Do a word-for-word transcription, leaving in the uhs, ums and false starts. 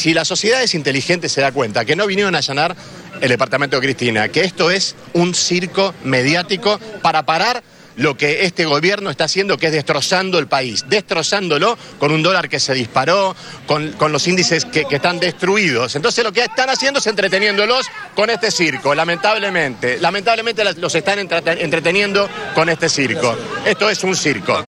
si la sociedad es inteligente se da cuenta que no vinieron a allanar el departamento de Cristina, que esto es un circo mediático para parar lo que este gobierno está haciendo, que es destrozando el país, destrozándolo con un dólar que se disparó, con, con los índices que, que están destruidos. Entonces lo que están haciendo es entreteniéndolos con este circo, lamentablemente. Lamentablemente los están entreteniendo con este circo. Esto es un circo.